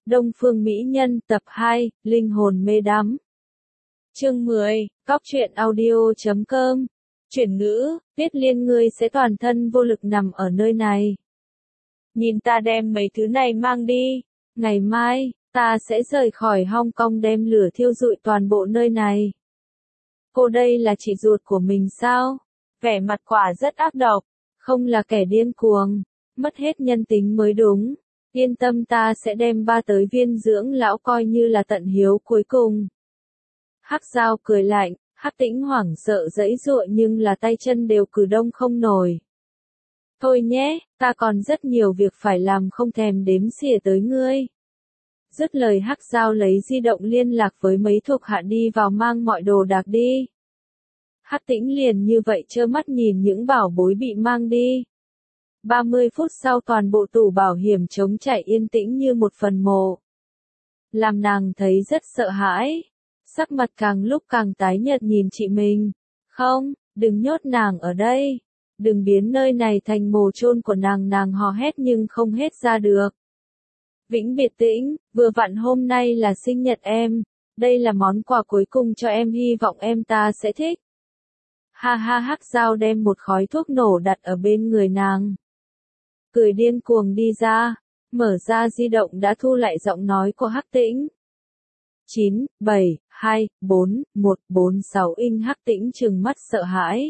Đông Phương Mỹ Nhân tập 2, Linh hồn mê đắm. Chương 10, Cóc truyện audio.com. Chuyển ngữ, Tuyết Liên ngươi sẽ toàn thân vô lực nằm ở nơi này. Nhìn ta đem mấy thứ này mang đi. Ngày mai, ta sẽ rời khỏi Hong Kong đem lửa thiêu rụi toàn bộ nơi này. Cô đây là chị ruột của mình sao? Vẻ mặt quả rất ác độc, không là kẻ điên cuồng, mất hết nhân tính mới đúng. Yên tâm ta sẽ đem ba tới viên dưỡng lão coi như là tận hiếu cuối cùng. Hắc Dao cười lạnh, Hắc Tĩnh hoảng sợ giãy giụa nhưng là tay chân đều cử động không nổi. Thôi nhé, ta còn rất nhiều việc phải làm không thèm đếm xỉa tới ngươi. Dứt lời Hắc Dao lấy di động liên lạc với mấy thuộc hạ đi vào mang mọi đồ đạc đi. Hắc Tĩnh liền như vậy trơ mắt nhìn những bảo bối bị mang đi. 30 phút sau toàn bộ tủ bảo hiểm trống trải yên tĩnh như một phần mộ. Làm nàng thấy rất sợ hãi. Sắc mặt càng lúc càng tái nhợt nhìn chị mình. Không, đừng nhốt nàng ở đây. Đừng biến nơi này thành mồ chôn của nàng hò hét nhưng không hết ra được. Vĩnh Biệt Tĩnh, vừa vặn hôm nay là sinh nhật em. Đây là món quà cuối cùng cho em hy vọng em ta sẽ thích. Ha ha Hắc Dao đem một khói thuốc nổ đặt ở bên người nàng. Cười điên cuồng đi ra, mở ra di động đã thu lại giọng nói của Hắc Tĩnh. 9, 7, 2, 4, 1, 4, 6 Inch Hắc Tĩnh trừng mắt sợ hãi.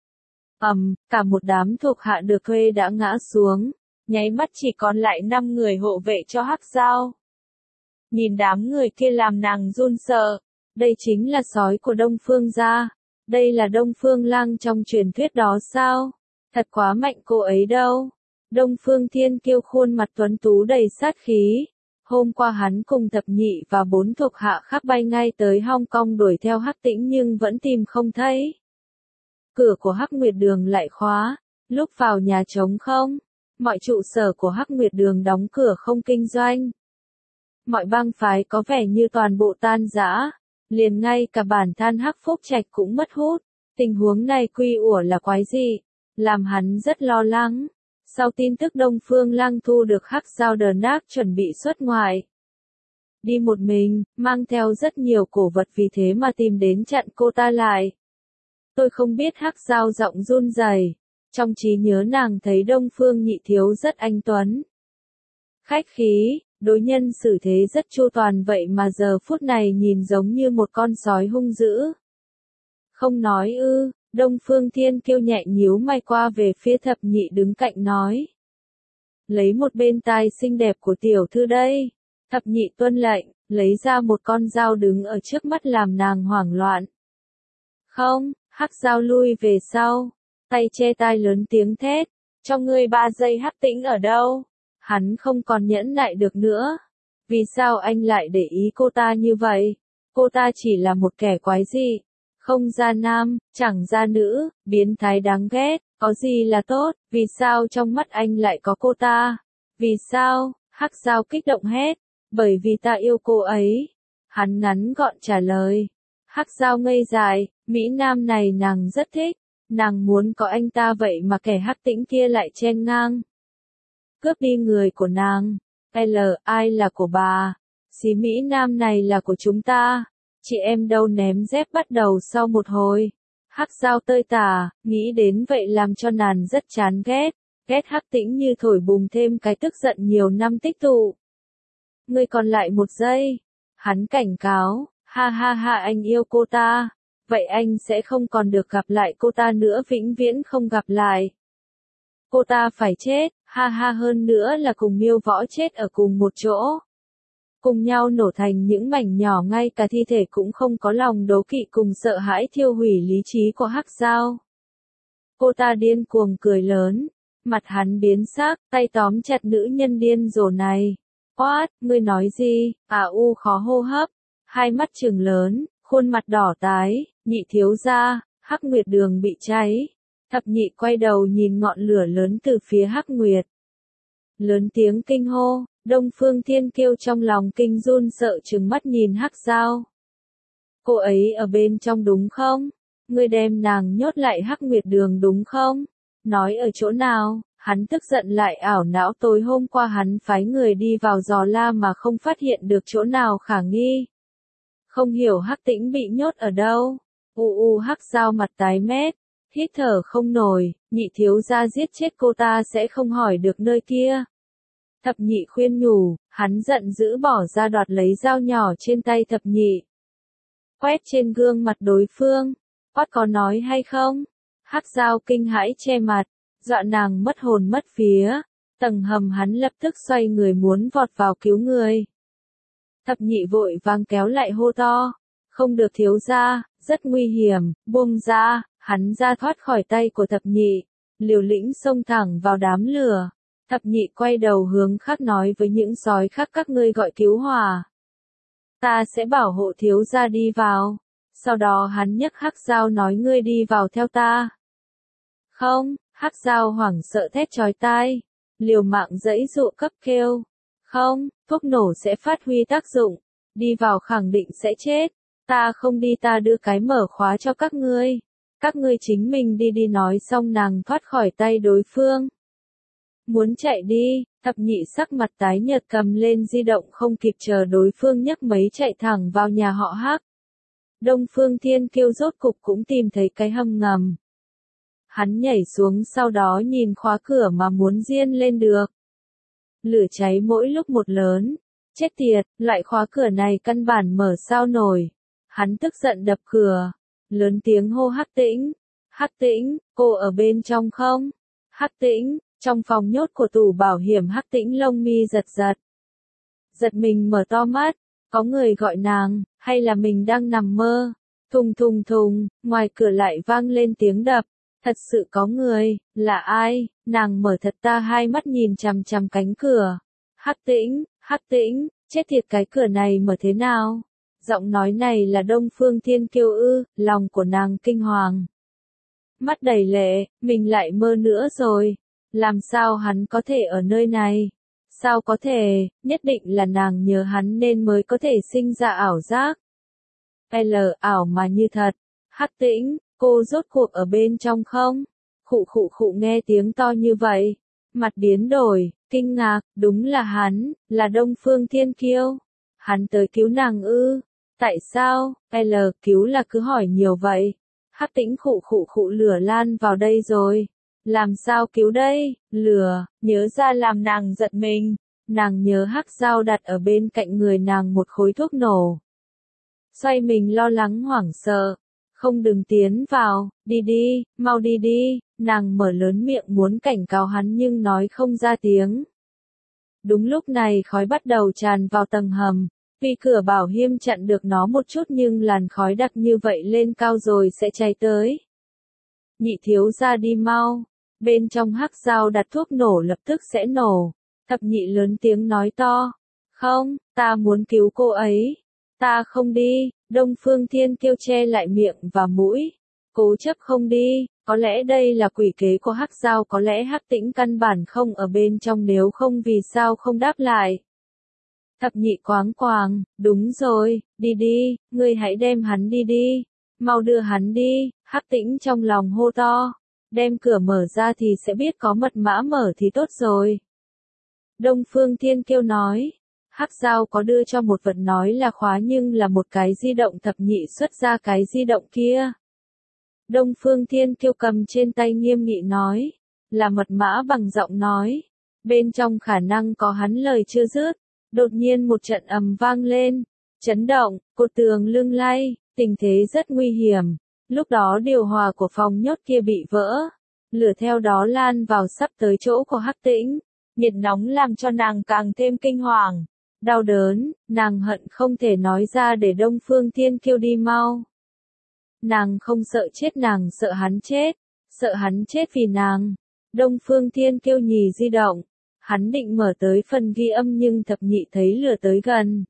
Cả một đám thuộc hạ được thuê đã ngã xuống, nháy mắt chỉ còn lại 5 người hộ vệ cho Hắc Dao. Nhìn đám người kia làm nàng run sợ, đây chính là sói của Đông Phương gia, đây là Đông Phương Lang trong truyền thuyết đó sao? Thật quá mạnh cô ấy đâu. Đông Phương Thiên Kiêu khuôn mặt tuấn tú đầy sát khí. Hôm qua hắn cùng Thập Nhị và 4 thuộc hạ khác bay ngay tới Hong Kong đuổi theo Hắc Tĩnh nhưng vẫn tìm không thấy. Cửa của Hắc Nguyệt Đường lại khóa, lúc vào nhà trống không. Mọi trụ sở của Hắc Nguyệt Đường đóng cửa không kinh doanh. Mọi bang phái có vẻ như toàn bộ tan rã, liền ngay cả bản thân Hắc Phúc Trạch cũng mất hút. Tình huống này quy ủa là quái gì? Làm hắn rất lo lắng. Sau tin tức Đông Phương Lang thu được Hắc Dao đờ nác chuẩn bị xuất ngoại. Đi một mình, mang theo rất nhiều cổ vật vì thế mà tìm đến chặn cô ta lại. Tôi không biết Hắc Dao giọng run rẩy. Trong trí nhớ nàng thấy Đông Phương Nhị Thiếu rất anh tuấn. Khách khí, đối nhân xử thế rất chu toàn vậy mà giờ phút này nhìn giống như một con sói hung dữ. Không nói ư. Đông Phương Thiên Kiêu nhẹ nhíu mày qua về phía Thập Nhị đứng cạnh nói. Lấy một bên tai xinh đẹp của tiểu thư đây. Thập Nhị tuân lệnh, lấy ra một con dao đứng ở trước mắt làm nàng hoảng loạn. Không, Hắc Dao lui về sau, tay che tai lớn tiếng thét, cho ngươi 3 giây Hắc Tĩnh ở đâu? Hắn không còn nhẫn nại được nữa. Vì sao anh lại để ý cô ta như vậy? Cô ta chỉ là một kẻ quái dị. Không ra nam, chẳng ra nữ, biến thái đáng ghét, có gì là tốt, vì sao trong mắt anh lại có cô ta? Vì sao? Hắc Dao kích động hét, bởi vì ta yêu cô ấy. Hắn ngắn gọn trả lời. Hắc Dao ngây dại, Mỹ Nam này nàng rất thích, nàng muốn có anh ta vậy mà kẻ Hắc Tĩnh kia lại chen ngang. Cướp đi người của nàng, ai là của bà, xí Mỹ Nam này là của chúng ta. Chị em đâu ném dép bắt đầu sau một hồi. Hắc Dao tơi tả, nghĩ đến vậy làm cho nàng rất chán ghét. Ghét Hắc Tĩnh như thổi bùng thêm cái tức giận nhiều năm tích tụ. Ngươi còn lại 1 giây. Hắn cảnh cáo, ha ha ha anh yêu cô ta. Vậy anh sẽ không còn được gặp lại cô ta nữa vĩnh viễn không gặp lại. Cô ta phải chết, ha ha hơn nữa là cùng Miêu Võ chết ở cùng một chỗ. Cùng nhau nổ thành những mảnh nhỏ ngay cả thi thể cũng không có lòng đố kỵ cùng sợ hãi thiêu hủy lý trí của Hắc Dao. Cô ta điên cuồng cười lớn, mặt hắn biến sắc, tay tóm chặt nữ nhân điên rồ này. What, ngươi nói gì? Khó hô hấp, hai mắt trừng lớn, khuôn mặt đỏ tái, Nhị thiếu gia, Hắc Nguyệt Đường bị cháy. Thập Nhị quay đầu nhìn ngọn lửa lớn từ phía Hắc Nguyệt. Lớn tiếng kinh hô. Đông Phương Thiên Kiêu trong lòng kinh run sợ trừng mắt nhìn Hắc Dao. Cô ấy ở bên trong đúng không? Ngươi đem nàng nhốt lại Hắc Nguyệt Đường đúng không? Nói ở chỗ nào? Hắn tức giận lại ảo não tối hôm qua hắn phái người đi vào dò la mà không phát hiện được chỗ nào khả nghi. Không hiểu Hắc Tĩnh bị nhốt ở đâu. Hắc Giao mặt tái mét, hít thở không nổi, nhị thiếu gia giết chết cô ta sẽ không hỏi được nơi kia. Thập nhị khuyên nhủ, hắn giận dữ bỏ ra đoạt lấy dao nhỏ trên tay thập nhị. Quét trên gương mặt đối phương, Quát có nói hay không? Hắc Giao kinh hãi che mặt, dọa nàng mất hồn mất vía. Tầng hầm hắn lập tức xoay người muốn vọt vào cứu người. Thập nhị vội vàng kéo lại hô to. Không được thiếu gia, rất nguy hiểm, buông ra, hắn ra thoát khỏi tay của thập nhị. Liều lĩnh xông thẳng vào đám lửa. Thập nhị quay đầu hướng khác nói với những sói khác các ngươi gọi cứu hỏa. Ta sẽ bảo hộ thiếu gia đi vào. Sau đó hắn nhấc Hắc Giao nói ngươi đi vào theo ta. Không, Hắc Giao hoảng sợ thét chói tai. Liều mạng giãy dụa cấp kêu. Không, thuốc nổ sẽ phát huy tác dụng. Đi vào khẳng định sẽ chết. Ta không đi ta đưa cái mở khóa cho các ngươi. Các ngươi chính mình đi nói xong nàng thoát khỏi tay đối phương. Muốn chạy đi, thập nhị sắc mặt tái nhợt cầm lên di động không kịp chờ đối phương nhấc mấy chạy thẳng vào nhà họ Hắc. Đông Phương Thiên Kiêu rốt cục cũng tìm thấy cái hầm ngầm. Hắn nhảy xuống sau đó nhìn khóa cửa mà muốn diên lên được. Lửa cháy mỗi lúc một lớn. Chết tiệt, loại khóa cửa này căn bản mở sao nổi. Hắn tức giận đập cửa. Lớn tiếng hô Hắc Tĩnh. Hắc Tĩnh, cô ở bên trong không? Hắc Tĩnh, trong phòng nhốt của tủ bảo hiểm Hắc Tĩnh lông mi giật giật. Giật mình mở to mắt. Có người gọi nàng, hay là mình đang nằm mơ? Thùng thùng thùng, ngoài cửa lại vang lên tiếng đập. Thật sự có người, là ai? Nàng mở thật ta hai mắt nhìn chằm chằm cánh cửa. Hắc Tĩnh, chết thiệt cái cửa này mở thế nào? Giọng nói này là Đông Phương Thiên Kiêu ư, lòng của nàng kinh hoàng. Mắt đầy lệ, mình lại mơ nữa rồi. Làm sao hắn có thể ở nơi này? Sao có thể, nhất định là nàng nhớ hắn nên mới có thể sinh ra ảo giác. Ảo mà như thật. Hắc Tĩnh, cô rốt cuộc ở bên trong không? Khụ nghe tiếng to như vậy. Mặt biến đổi, kinh ngạc, đúng là hắn, là Đông Phương Thiên Kiêu. Hắn tới cứu nàng ư? Tại sao? Cứu là cứ hỏi nhiều vậy. Hắc Tĩnh khụ lửa lan vào đây rồi. Làm sao cứu đây? Lửa, nhớ ra làm nàng giật mình. Nàng nhớ Hắc Giao đặt ở bên cạnh người nàng một khối thuốc nổ. Xoay mình lo lắng hoảng sợ. Không đừng tiến vào, đi, mau đi. Nàng mở lớn miệng muốn cảnh cáo hắn nhưng nói không ra tiếng. Đúng lúc này khói bắt đầu tràn vào tầng hầm. Vì cửa bảo hiểm chặn được nó một chút nhưng làn khói đặc như vậy lên cao rồi sẽ cháy tới. Nhị thiếu gia đi mau. Bên trong Hắc Giao đặt thuốc nổ lập tức sẽ nổ. Thập nhị lớn tiếng nói to. Không, ta muốn cứu cô ấy. Ta không đi. Đông Phương Thiên Kiêu che lại miệng và mũi. Cố chấp không đi. Có lẽ đây là quỷ kế của Hắc Giao, có lẽ Hắc Tĩnh căn bản không ở bên trong, nếu không vì sao không đáp lại. Thập nhị quáng, đúng rồi, đi, ngươi hãy đem hắn đi. Mau đưa hắn đi. Hắc Tĩnh trong lòng hô to. Đem cửa mở ra thì sẽ biết có mật mã mở thì tốt rồi. Đông Phương Thiên Kiêu nói. Hắc Giao có đưa cho một vật nói là khóa nhưng là một cái di động. Thập nhị xuất ra cái di động kia. Đông Phương Thiên Kiêu cầm trên tay nghiêm nghị nói. Là mật mã bằng giọng nói. Bên trong khả năng có hắn lời chưa dứt. Đột nhiên một trận ầm vang lên. Chấn động, cột tường lung lay, tình thế rất nguy hiểm. Lúc đó điều hòa của phòng nhốt kia bị vỡ. Lửa theo đó lan vào sắp tới chỗ của Hắc Tĩnh. Nhiệt nóng làm cho nàng càng thêm kinh hoàng. Đau đớn, nàng hận không thể nói ra để Đông Phương Thiên Kiêu đi mau. Nàng không sợ chết, nàng sợ hắn chết. Sợ hắn chết vì nàng. Đông Phương Thiên Kiêu nhì di động. Hắn định mở tới phần ghi âm nhưng thập nhị thấy lửa tới gần.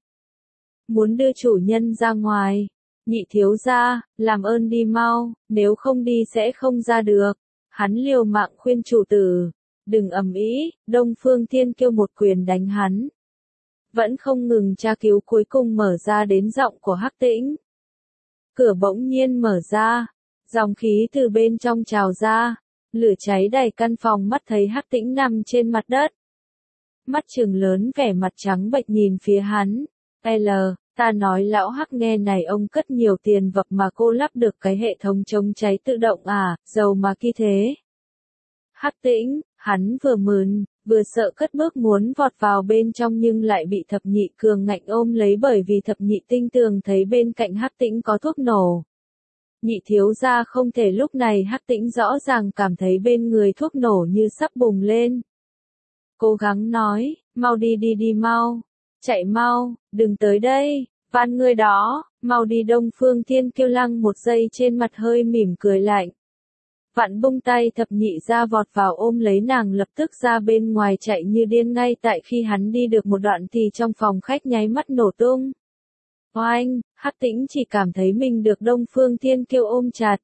Muốn đưa chủ nhân ra ngoài. Nhị thiếu gia, làm ơn đi mau, nếu không đi sẽ không ra được. Hắn liều mạng khuyên chủ tử. Đừng ầm ĩ. Đông Phương Thiên Kiêu một quyền đánh hắn. Vẫn không ngừng tra cứu, cuối cùng mở ra đến giọng của Hắc Tĩnh. Cửa bỗng nhiên mở ra. Dòng khí từ bên trong trào ra. Lửa cháy đầy căn phòng, mắt thấy Hắc Tĩnh nằm trên mặt đất. Mắt trừng lớn, vẻ mặt trắng bệch nhìn phía hắn. Ta nói lão Hắc nghe này, ông cất nhiều tiền vật mà cô lắp được cái hệ thống chống cháy tự động à, giàu mà ki thế. Hắc Tĩnh, hắn vừa mừng, vừa sợ cất bước muốn vọt vào bên trong nhưng lại bị Thập Nhị cường ngạnh ôm lấy, bởi vì Thập Nhị tinh tường thấy bên cạnh Hắc Tĩnh có thuốc nổ. Nhị thiếu gia không thể. Lúc này Hắc Tĩnh rõ ràng cảm thấy bên người thuốc nổ như sắp bùng lên. Cố gắng nói, mau đi mau, chạy mau, đừng tới đây, van ngươi đó, mau đi. Đông Phương Thiên Kiêu lăng một giây, trên mặt hơi mỉm cười lạnh. Vặn bung tay Thập Nhị ra, vọt vào ôm lấy nàng, lập tức ra bên ngoài chạy như điên. Ngay tại khi hắn đi được một đoạn thì trong phòng khách nháy mắt nổ tung. Oanh, Hắc Tĩnh chỉ cảm thấy mình được Đông Phương Thiên Kiêu ôm chặt.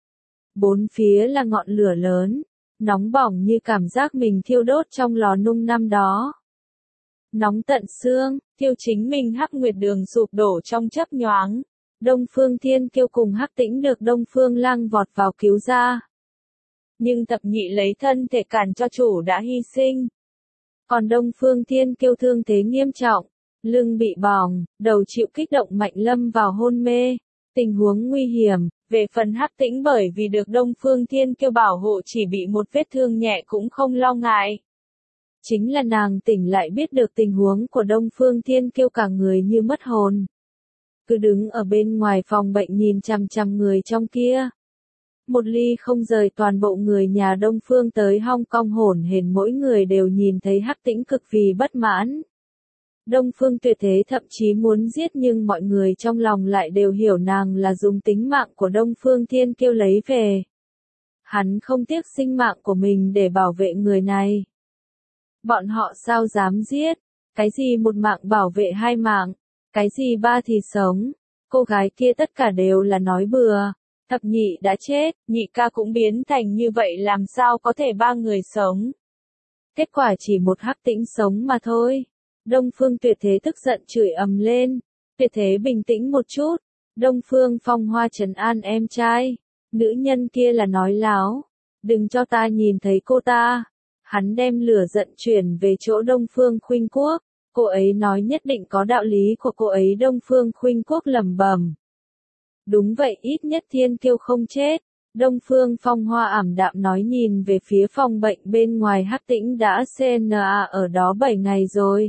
Bốn phía là ngọn lửa lớn, nóng bỏng như cảm giác mình thiêu đốt trong lò nung năm đó. Nóng tận xương, thiêu chính mình. Hắc Nguyệt Đường sụp đổ trong chớp nhoáng. Đông Phương Thiên Kiêu cùng Hắc Tĩnh được Đông Phương Lăng vọt vào cứu ra. Nhưng Thập Nhị lấy thân thể cản cho chủ đã hy sinh. Còn Đông Phương Thiên Kiêu thương thế nghiêm trọng, lưng bị bỏng, đầu chịu kích động mạnh lâm vào hôn mê. Tình huống nguy hiểm. Về phần Hắc Tĩnh, bởi vì được Đông Phương Thiên Kiêu bảo hộ, chỉ bị một vết thương nhẹ cũng không lo ngại. Chính là nàng tỉnh lại biết được tình huống của Đông Phương Thiên Kiêu, cả người như mất hồn. Cứ đứng ở bên ngoài phòng bệnh nhìn chằm chằm người trong kia. Một ly không rời. Toàn bộ người nhà Đông Phương tới Hong Kong hổn hển, mỗi người đều nhìn thấy Hắc Tĩnh cực vì bất mãn. Đông Phương Tuyệt Thế thậm chí muốn giết, nhưng mọi người trong lòng lại đều hiểu nàng là dùng tính mạng của Đông Phương Thiên Kiêu lấy về. Hắn không tiếc sinh mạng của mình để bảo vệ người này. Bọn họ sao dám giết? Cái gì một mạng bảo vệ hai mạng? Cái gì ba thì sống? Cô gái kia tất cả đều là nói bừa. Thập Nhị đã chết, nhị ca cũng biến thành như vậy, làm sao có thể ba người sống? Kết quả chỉ một Hắc Tĩnh sống mà thôi. Đông Phương Tuyệt Thế tức giận chửi ầm lên. Tuyệt Thế bình tĩnh một chút. Đông Phương Phong Hoa trấn an em trai. Nữ nhân kia là nói láo. Đừng cho ta nhìn thấy cô ta. Hắn đem lửa giận chuyển về chỗ Đông Phương Khuynh Quốc. Cô ấy nói nhất định có đạo lý của cô ấy. Đông Phương Khuynh Quốc lẩm bẩm. Đúng vậy, ít nhất Thiên Kiêu không chết. Đông Phương Phong Hoa ảm đạm nói, nhìn về phía phòng bệnh bên ngoài. Hắc Tĩnh đã CNA ở đó 7 ngày rồi.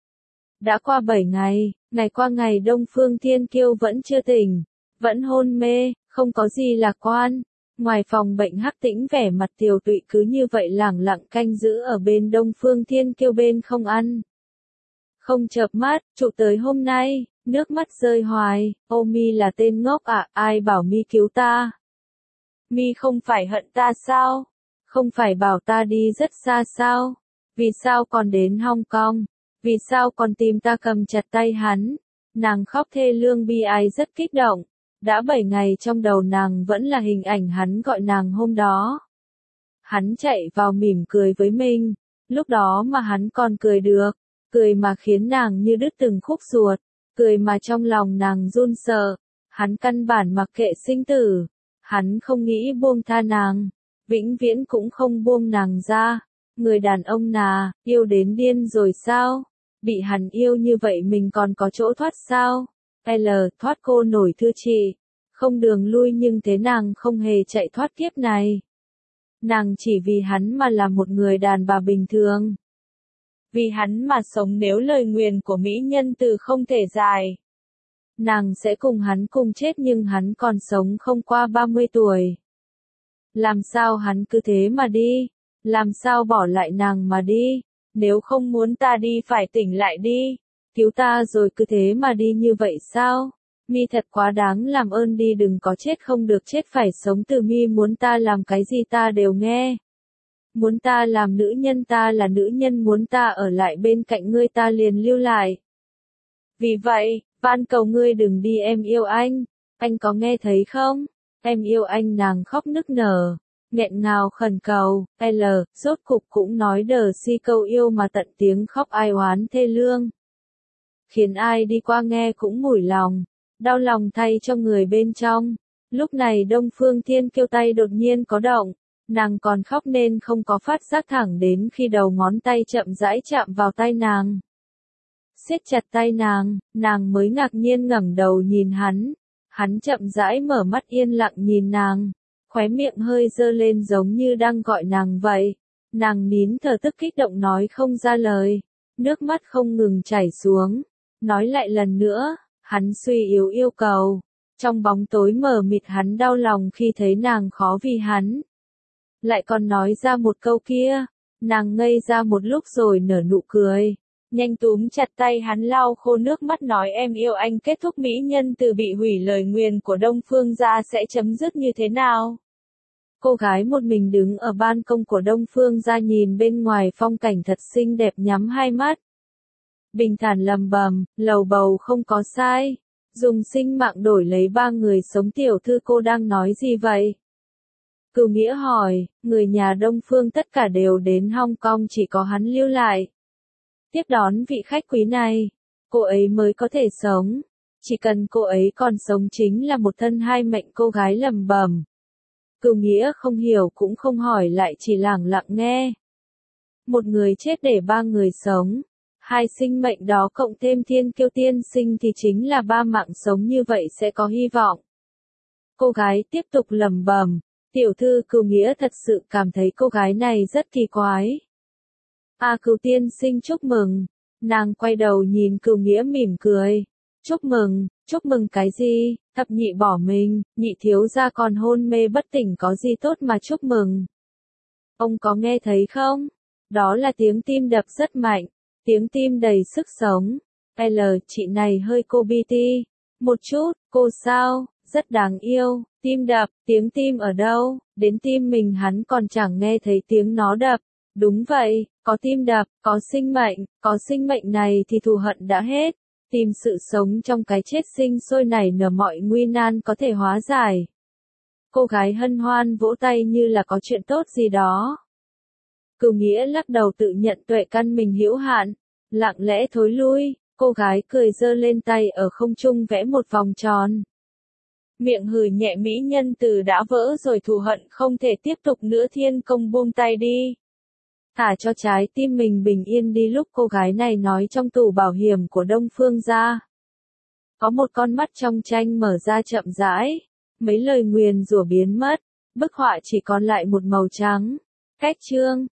Đã qua 7 ngày, ngày qua ngày Đông Phương Thiên Kiêu vẫn chưa tỉnh, vẫn hôn mê, không có gì lạc quan. Ngoài phòng bệnh Hắc Tĩnh vẻ mặt tiều tụy cứ như vậy lẳng lặng canh giữ ở bên Đông Phương Thiên Kiêu bên không ăn. Không chợp mắt, trụ tới hôm nay, nước mắt rơi hoài. Ô Mi là tên ngốc à, ai bảo Mi cứu ta? Mi không phải hận ta sao? Không phải bảo ta đi rất xa sao? Vì sao còn đến Hong Kong? Vì sao còn tìm ta cầm chặt tay hắn? Nàng khóc thê lương bi ai, rất kích động. Đã 7 ngày trong đầu nàng vẫn là hình ảnh hắn gọi nàng hôm đó. Hắn chạy vào mỉm cười với mình. Lúc đó mà hắn còn cười được. Cười mà khiến nàng như đứt từng khúc ruột. Cười mà trong lòng nàng run sợ. Hắn căn bản mặc kệ sinh tử. Hắn không nghĩ buông tha nàng. Vĩnh viễn cũng không buông nàng ra. Người đàn ông nà, yêu đến điên rồi sao? Bị hắn yêu như vậy mình còn có chỗ thoát sao? Thoát cô nổi thưa chị. Không đường lui, nhưng thế nàng không hề chạy thoát kiếp này. Nàng chỉ vì hắn mà là một người đàn bà bình thường. Vì hắn mà sống, nếu lời nguyền của mỹ nhân từ không thể dài. Nàng sẽ cùng hắn cùng chết, nhưng hắn còn sống không qua 30 tuổi. Làm sao hắn cứ thế mà đi? Làm sao bỏ lại nàng mà đi? Nếu không muốn ta đi phải tỉnh lại đi. Cứu ta rồi cứ thế mà đi như vậy sao? Mi thật quá đáng, làm ơn đi, đừng có chết không được chết phải sống. Từ Mi muốn ta làm cái gì ta đều nghe. Muốn ta làm nữ nhân ta là nữ nhân, muốn ta ở lại bên cạnh ngươi ta liền lưu lại. Vì vậy, van cầu ngươi đừng đi, em yêu anh có nghe thấy không? Em yêu anh. Nàng khóc nức nở, nghẹn ngào khẩn cầu. Rốt cục cũng nói đờ si câu yêu mà tận tiếng khóc ai oán thê lương. Khiến ai đi qua nghe cũng mủi lòng, đau lòng thay cho người bên trong. Lúc này Đông Phương Thiên Kiêu tay đột nhiên có động, Nàng còn khóc nên không có phát giác, thẳng đến khi đầu ngón tay chậm rãi chạm vào tay nàng. Siết chặt tay nàng mới ngạc nhiên ngẩng đầu nhìn hắn. Hắn chậm rãi mở mắt yên lặng nhìn nàng, khóe miệng hơi dơ lên giống như đang gọi nàng vậy. Nàng nín thở, tức kích động nói không ra lời, nước mắt không ngừng chảy xuống. Nói lại lần nữa, hắn suy yếu yêu cầu. Trong bóng tối mờ mịt hắn đau lòng khi thấy nàng khó vì hắn. Lại còn nói ra một câu kia, nàng ngây ra một lúc rồi nở nụ cười. Nhanh túm chặt tay hắn lau khô nước mắt nói em yêu anh. Kết thúc mỹ nhân từ bị hủy, lời nguyền của Đông Phương gia sẽ chấm dứt như thế nào? Cô gái một mình đứng ở ban công của Đông Phương gia nhìn bên ngoài phong cảnh thật xinh đẹp, nhắm hai mắt. Bình thản lầm bầm, lầu bầu không có sai. Dùng sinh mạng đổi lấy 3 người sống, tiểu thư cô đang nói gì vậy? Cửu Nghĩa hỏi, người nhà Đông Phương tất cả đều đến Hong Kong, chỉ có hắn lưu lại. Tiếp đón vị khách quý này, cô ấy mới có thể sống. Chỉ cần cô ấy còn sống chính là một thân hai mệnh, cô gái lầm bầm. Cửu Nghĩa không hiểu cũng không hỏi lại, chỉ lẳng lặng nghe. Một người chết để 3 người sống. 2 sinh mệnh đó cộng thêm Thiên Kiêu tiên sinh thì chính là 3 mạng sống, như vậy sẽ có hy vọng. Cô gái tiếp tục lẩm bẩm, tiểu thư. Cửu Nghĩa thật sự cảm thấy cô gái này rất kỳ quái. Cửu tiên sinh chúc mừng. Nàng quay đầu nhìn Cửu Nghĩa mỉm cười. Chúc mừng cái gì? Thập nhị bỏ mình, nhị thiếu gia còn hôn mê bất tỉnh, có gì tốt mà chúc mừng? Ông có nghe thấy không? Đó là tiếng tim đập rất mạnh. Tiếng tim đầy sức sống. Chị này hơi cô BT. Một chút, cô sao? Rất đáng yêu. Tim đập, tiếng tim ở đâu? Đến tim mình hắn còn chẳng nghe thấy tiếng nó đập. Đúng vậy, có tim đập, có sinh mệnh này thì thù hận đã hết. Tìm sự sống trong cái chết sinh sôi nảy nở, mọi nguy nan có thể hóa giải. Cô gái hân hoan vỗ tay như là có chuyện tốt gì đó. Cửu Nghĩa lắc đầu tự nhận tuệ căn mình hữu hạn, lặng lẽ thối lui. Cô gái cười giơ lên tay ở không trung vẽ một vòng tròn. Miệng hừ nhẹ, mỹ nhân từ đã vỡ rồi, thù hận không thể tiếp tục nữa, thiên công buông tay đi. Thả cho trái tim mình bình yên đi. Lúc cô gái này nói, trong tủ bảo hiểm của Đông Phương gia có một con mắt trong tranh mở ra chậm rãi. Mấy lời nguyền rủa biến mất, bức họa chỉ còn lại một màu trắng. Cách chương